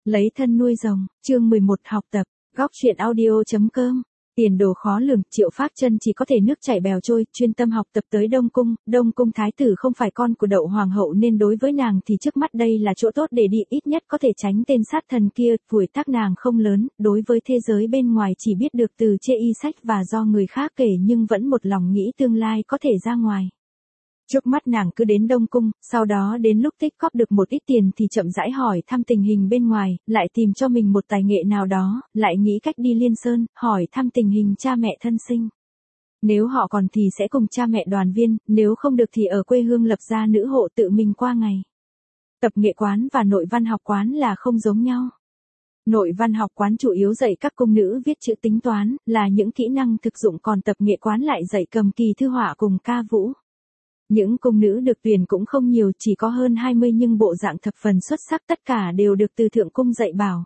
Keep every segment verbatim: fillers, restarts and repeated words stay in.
Lấy thân nuôi rồng, chương mười một học tập, góc truyện audio.com. Tiền đồ khó lường, Triệu Phác Chân chỉ có thể nước chảy bèo trôi, chuyên tâm học tập tới Đông Cung. Đông Cung thái tử không phải con của Đậu Hoàng hậu nên đối với nàng thì trước mắt đây là chỗ tốt để đi, ít nhất có thể tránh tên sát thần kia. Tuổi tác nàng không lớn, đối với thế giới bên ngoài chỉ biết được từ chê y sách và do người khác kể, nhưng vẫn một lòng nghĩ tương lai có thể ra ngoài. Trước mắt nàng cứ đến Đông Cung, sau đó đến lúc tích góp được một ít tiền thì chậm rãi hỏi thăm tình hình bên ngoài, lại tìm cho mình một tài nghệ nào đó, lại nghĩ cách đi Liên Sơn, hỏi thăm tình hình cha mẹ thân sinh. Nếu họ còn thì sẽ cùng cha mẹ đoàn viên, nếu không được thì ở quê hương lập ra nữ hộ tự mình qua ngày. Tập nghệ quán và nội văn học quán là không giống nhau. Nội văn học quán chủ yếu dạy các cung nữ viết chữ tính toán, là những kỹ năng thực dụng, còn tập nghệ quán lại dạy cầm kỳ thư họa cùng ca vũ. Những cung nữ được tuyển cũng không nhiều, chỉ có hơn hai mươi, nhưng bộ dạng thập phần xuất sắc, tất cả đều được từ thượng cung dạy bảo.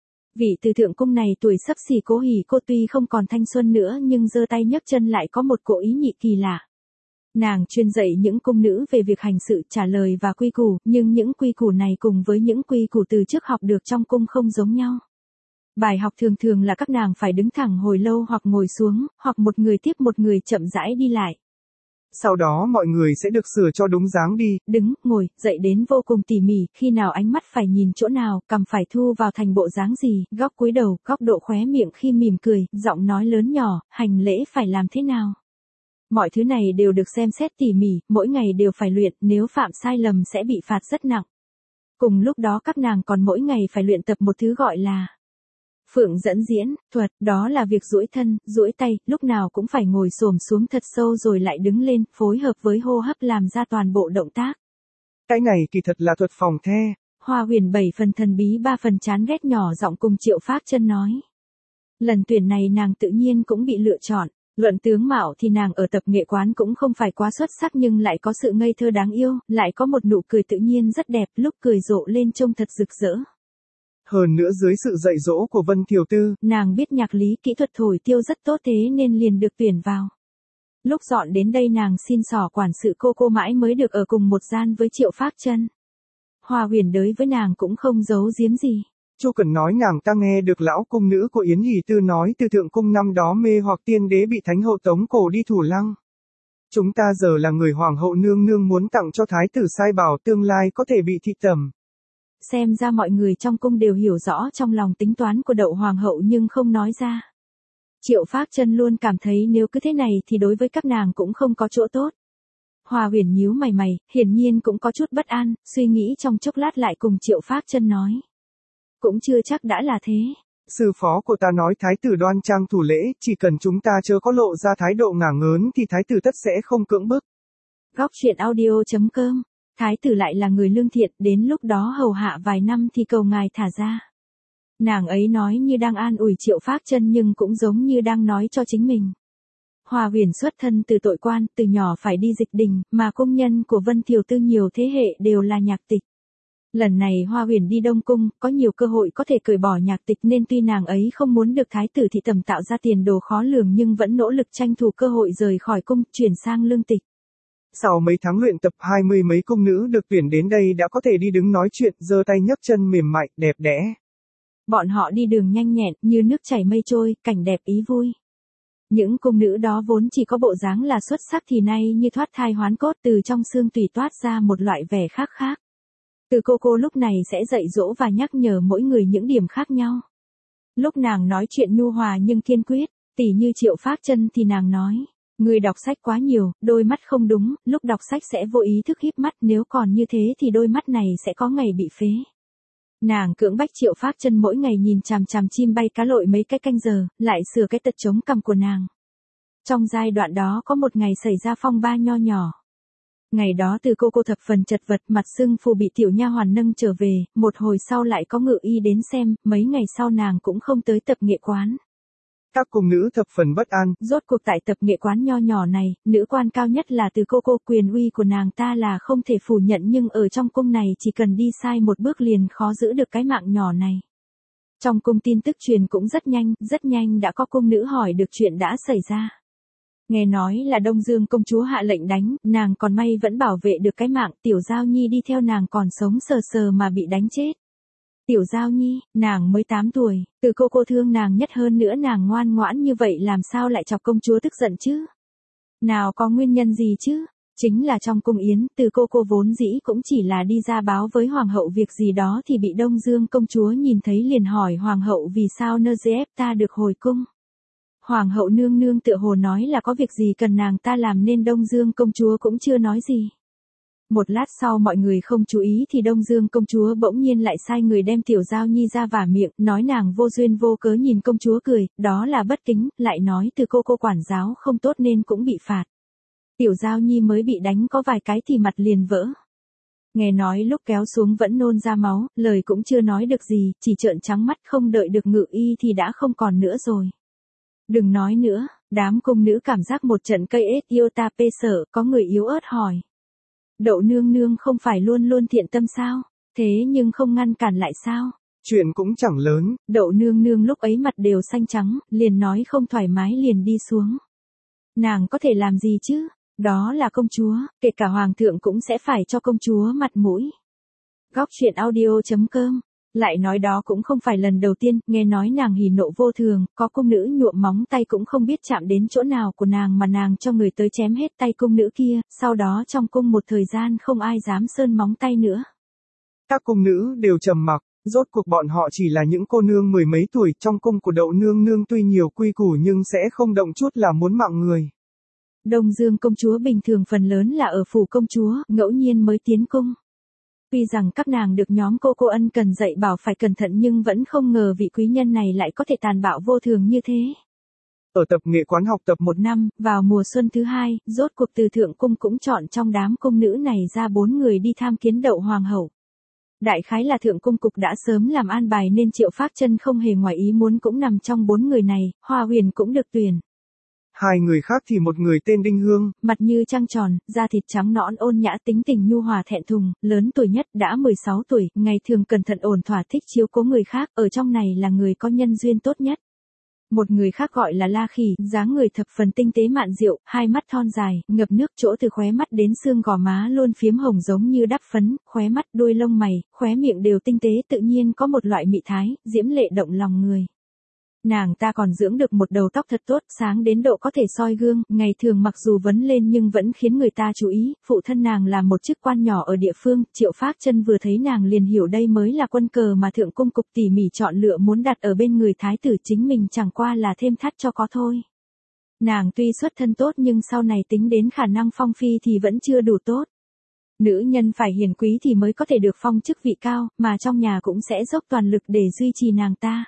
Vị từ thượng cung này tuổi xấp xỉ Cố Hỉ Cô tuy không còn thanh xuân nữa nhưng giơ tay nhấc chân lại có một cỗ ý nhị kỳ lạ. Nàng chuyên dạy những cung nữ về việc hành sự, trả lời và quy củ, nhưng những quy củ này cùng với những quy củ từ trước học được trong cung không giống nhau. Bài học thường thường là các nàng phải đứng thẳng hồi lâu hoặc ngồi xuống, hoặc một người tiếp một người chậm rãi đi lại. Sau đó mọi người sẽ được sửa cho đúng dáng đi. Đứng, ngồi, dậy đến vô cùng tỉ mỉ, khi nào ánh mắt phải nhìn chỗ nào, cằm phải thu vào thành bộ dáng gì, góc cúi đầu, góc độ khóe miệng khi mỉm cười, giọng nói lớn nhỏ, hành lễ phải làm thế nào. Mọi thứ này đều được xem xét tỉ mỉ, mỗi ngày đều phải luyện, nếu phạm sai lầm sẽ bị phạt rất nặng. Cùng lúc đó các nàng còn mỗi ngày phải luyện tập một thứ gọi là phượng dẫn diễn thuật, đó là việc duỗi thân, duỗi tay, lúc nào cũng phải ngồi xổm xuống thật sâu rồi lại đứng lên, phối hợp với hô hấp làm ra toàn bộ động tác. Cái này kỳ thật là thuật phòng the. Hoa Huyền bảy phần thần bí ba phần chán ghét nhỏ giọng cùng Triệu Phác Chân nói. Lần tuyển này nàng tự nhiên cũng bị lựa chọn. Luận tướng mạo thì nàng ở tập nghệ quán cũng không phải quá xuất sắc nhưng lại có sự ngây thơ đáng yêu, lại có một nụ cười tự nhiên rất đẹp, lúc cười rộ lên trông thật rực rỡ. Hơn nữa dưới sự dạy dỗ của Vân Thiều Tư, nàng biết nhạc lý, kỹ thuật thổi tiêu rất tốt, thế nên liền được tuyển vào. Lúc dọn đến đây nàng xin xỏ quản sự cô cô mãi mới được ở cùng một gian với Triệu Phác Chân. Hoa Huyền đối với nàng cũng không giấu giếm gì. Chu Cẩn nói nàng ta nghe được lão cung nữ của Yến Hỷ Tư nói từ thượng cung năm đó mê hoặc tiên đế bị thánh hậu tống cổ đi Thủ Lăng. Chúng ta giờ là người hoàng hậu nương nương muốn tặng cho thái tử sai bảo tương lai có thể bị thị tẩm. Xem ra mọi người trong cung đều hiểu rõ trong lòng tính toán của Đậu Hoàng hậu nhưng không nói ra. Triệu Phác Chân luôn cảm thấy nếu cứ thế này thì đối với các nàng cũng không có chỗ tốt. Hoa Huyền nhíu mày mày, hiển nhiên cũng có chút bất an, suy nghĩ trong chốc lát lại cùng Triệu Phác Chân nói. Cũng chưa chắc đã là thế. Sư phó của ta nói thái tử đoan trang thủ lễ, chỉ cần chúng ta chưa có lộ ra thái độ ngả ngớn thì thái tử tất sẽ không cưỡng bức. Góc truyện audio.com. Thái tử lại là người lương thiện, đến lúc đó hầu hạ vài năm thì cầu ngài thả ra. Nàng ấy nói như đang an ủi Triệu Phác Chân nhưng cũng giống như đang nói cho chính mình. Hoa Huyền xuất thân từ tội quan, từ nhỏ phải đi dịch đình, mà công nhân của Vân Thiều Tư nhiều thế hệ đều là nhạc tịch. Lần này Hoa Huyền đi Đông Cung, có nhiều cơ hội có thể cởi bỏ nhạc tịch nên tuy nàng ấy không muốn được thái tử thị tẩm tạo ra tiền đồ khó lường nhưng vẫn nỗ lực tranh thủ cơ hội rời khỏi cung, chuyển sang lương tịch. Sau mấy tháng luyện tập, hai mươi mấy cung nữ được tuyển đến đây đã có thể đi đứng nói chuyện, giơ tay nhấc chân mềm mại, đẹp đẽ. Bọn họ đi đường nhanh nhẹn, như nước chảy mây trôi, cảnh đẹp ý vui. Những cung nữ đó vốn chỉ có bộ dáng là xuất sắc thì nay như thoát thai hoán cốt, từ trong xương tùy toát ra một loại vẻ khác khác. Từ cô cô lúc này sẽ dạy dỗ và nhắc nhở mỗi người những điểm khác nhau. Lúc nàng nói chuyện nhu hòa nhưng kiên quyết, tỉ như Triệu Phác Chân thì nàng nói. Người đọc sách quá nhiều, đôi mắt không đúng, lúc đọc sách sẽ vô ý thức híp mắt, nếu còn như thế thì đôi mắt này sẽ có ngày bị phế. Nàng cưỡng bách Triệu Phác Chân mỗi ngày nhìn chằm chằm chim bay cá lội mấy cái canh giờ, lại sửa cái tật chống cằm của nàng. Trong giai đoạn đó có một ngày xảy ra phong ba nho nhỏ. Ngày đó từ cô cô thập phần chật vật, mặt sưng phù bị tiểu nha hoàn nâng trở về, một hồi sau lại có ngự y đến xem, mấy ngày sau nàng cũng không tới tập nghệ quán. Các cung nữ thập phần bất an. Rốt cuộc tại tập nghệ quán nho nhỏ này, nữ quan cao nhất là từ cô cô, quyền uy của nàng ta là không thể phủ nhận nhưng ở trong cung này chỉ cần đi sai một bước liền khó giữ được cái mạng nhỏ này. Trong cung tin tức truyền cũng rất nhanh, rất nhanh đã có cung nữ hỏi được chuyện đã xảy ra. Nghe nói là Đông Dương công chúa hạ lệnh đánh, nàng còn may vẫn bảo vệ được cái mạng, tiểu Giao Nhi đi theo nàng còn sống sờ sờ mà bị đánh chết. Tiểu Giao Nhi, nàng mới tám tuổi, từ cô cô thương nàng nhất hơn nữa nàng ngoan ngoãn như vậy làm sao lại chọc công chúa tức giận chứ? Nào có nguyên nhân gì chứ? Chính là trong cung yến, từ cô cô vốn dĩ cũng chỉ là đi ra báo với hoàng hậu việc gì đó thì bị Đông Dương công chúa nhìn thấy liền hỏi hoàng hậu vì sao nơ dê ép ta được hồi cung. Hoàng hậu nương nương tựa hồ nói là có việc gì cần nàng ta làm nên Đông Dương công chúa cũng chưa nói gì. Một lát sau mọi người không chú ý thì Đông Dương công chúa bỗng nhiên lại sai người đem Tiểu Giao Nhi ra vả miệng, nói nàng vô duyên vô cớ nhìn công chúa cười, đó là bất kính, lại nói từ cô cô quản giáo không tốt nên cũng bị phạt. Tiểu Giao Nhi mới bị đánh có vài cái thì mặt liền vỡ. Nghe nói lúc kéo xuống vẫn nôn ra máu, lời cũng chưa nói được gì, chỉ trợn trắng mắt không đợi được ngự y thì đã không còn nữa rồi. Đừng nói nữa, đám cung nữ cảm giác một trận cây ết yêu ta pê sợ, có người yếu ớt hỏi. Đậu nương nương không phải luôn luôn thiện tâm sao, thế nhưng không ngăn cản lại sao? Chuyện cũng chẳng lớn. Đậu nương nương lúc ấy mặt đều xanh trắng, liền nói không thoải mái liền đi xuống. Nàng có thể làm gì chứ? Đó là công chúa, kể cả hoàng thượng cũng sẽ phải cho công chúa mặt mũi. Góc truyện audio chấm com. Lại nói đó cũng không phải lần đầu tiên, nghe nói nàng hỉ nộ vô thường, có cung nữ nhuộm móng tay cũng không biết chạm đến chỗ nào của nàng mà nàng cho người tới chém hết tay cung nữ kia, sau đó trong cung một thời gian không ai dám sơn móng tay nữa. Các cung nữ đều trầm mặc, rốt cuộc bọn họ chỉ là những cô nương mười mấy tuổi, trong cung của Đậu nương nương tuy nhiều quy củ nhưng sẽ không động chút là muốn mạng người. Đông Dương công chúa bình thường phần lớn là ở phủ công chúa, ngẫu nhiên mới tiến cung. Tuy rằng các nàng được nhóm cô cô ân cần dạy bảo phải cẩn thận nhưng vẫn không ngờ vị quý nhân này lại có thể tàn bạo vô thường như thế. Ở tập nghệ quán học tập một năm, vào mùa xuân thứ hai, rốt cuộc từ thượng cung cũng chọn trong đám cung nữ này ra bốn người đi tham kiến Đậu hoàng hậu. Đại khái là thượng cung cục đã sớm làm an bài nên Triệu Phác Chân không hề ngoài ý muốn cũng nằm trong bốn người này, Hoa Huyền cũng được tuyển. Hai người khác thì một người tên Đinh Hương, mặt như trăng tròn, da thịt trắng nõn ôn nhã tính tình nhu hòa thẹn thùng, lớn tuổi nhất đã mười sáu tuổi, ngày thường cẩn thận ổn thỏa thích chiếu cố người khác, ở trong này là người có nhân duyên tốt nhất. Một người khác gọi là La Khỉ, dáng người thập phần tinh tế mạn diệu, hai mắt thon dài, ngập nước chỗ từ khóe mắt đến xương gò má luôn phiếm hồng giống như đắp phấn, khóe mắt, đuôi lông mày, khóe miệng đều tinh tế tự nhiên có một loại mị thái, diễm lệ động lòng người. Nàng ta còn dưỡng được một đầu tóc thật tốt, sáng đến độ có thể soi gương, ngày thường mặc dù vấn lên nhưng vẫn khiến người ta chú ý, phụ thân nàng là một chức quan nhỏ ở địa phương, Triệu Phác Chân vừa thấy nàng liền hiểu đây mới là quân cờ mà thượng cung cục tỉ mỉ chọn lựa muốn đặt ở bên người thái tử, chính mình chẳng qua là thêm thắt cho có thôi. Nàng tuy xuất thân tốt nhưng sau này tính đến khả năng phong phi thì vẫn chưa đủ tốt. Nữ nhân phải hiền quý thì mới có thể được phong chức vị cao, mà trong nhà cũng sẽ dốc toàn lực để duy trì nàng ta.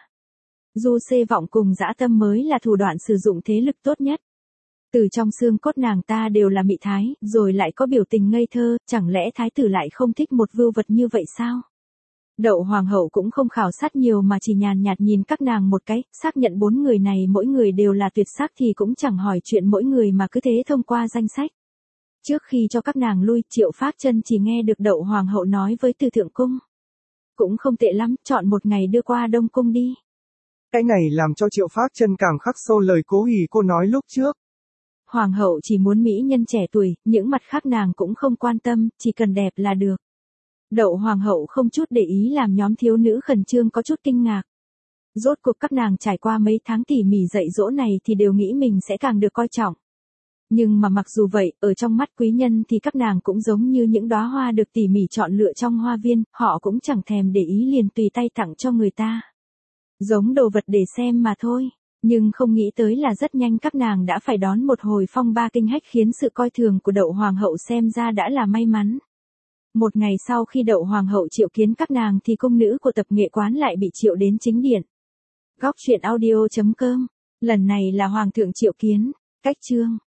Du xê vọng cùng dã tâm mới là thủ đoạn sử dụng thế lực tốt nhất. Từ trong xương cốt nàng ta đều là mị thái, rồi lại có biểu tình ngây thơ, chẳng lẽ thái tử lại không thích một vưu vật như vậy sao? Đậu hoàng hậu cũng không khảo sát nhiều mà chỉ nhàn nhạt nhìn các nàng một cái, xác nhận bốn người này mỗi người đều là tuyệt sắc thì cũng chẳng hỏi chuyện mỗi người mà cứ thế thông qua danh sách. Trước khi cho các nàng lui, Triệu Phác Chân chỉ nghe được Đậu hoàng hậu nói với Từ thượng cung. Cũng không tệ lắm, chọn một ngày đưa qua Đông cung đi. Cái này làm cho Triệu Phác Chân càng khắc sâu lời Cố Hỉ cô nói lúc trước. Hoàng hậu chỉ muốn mỹ nhân trẻ tuổi, những mặt khác nàng cũng không quan tâm, chỉ cần đẹp là được. Đậu hoàng hậu không chút để ý làm nhóm thiếu nữ khẩn trương có chút kinh ngạc. Rốt cuộc các nàng trải qua mấy tháng tỉ mỉ dạy dỗ này thì đều nghĩ mình sẽ càng được coi trọng. Nhưng mà mặc dù vậy, ở trong mắt quý nhân thì các nàng cũng giống như những đóa hoa được tỉ mỉ chọn lựa trong hoa viên, họ cũng chẳng thèm để ý liền tùy tay tặng cho người ta. Giống đồ vật để xem mà thôi, nhưng không nghĩ tới là rất nhanh các nàng đã phải đón một hồi phong ba kinh hách khiến sự coi thường của Đậu hoàng hậu xem ra đã là may mắn. Một ngày sau khi Đậu hoàng hậu triệu kiến các nàng thì cung nữ của tập nghệ quán lại bị triệu đến chính điện. Góc truyện audio chấm com, lần này là hoàng thượng triệu kiến, cách chương.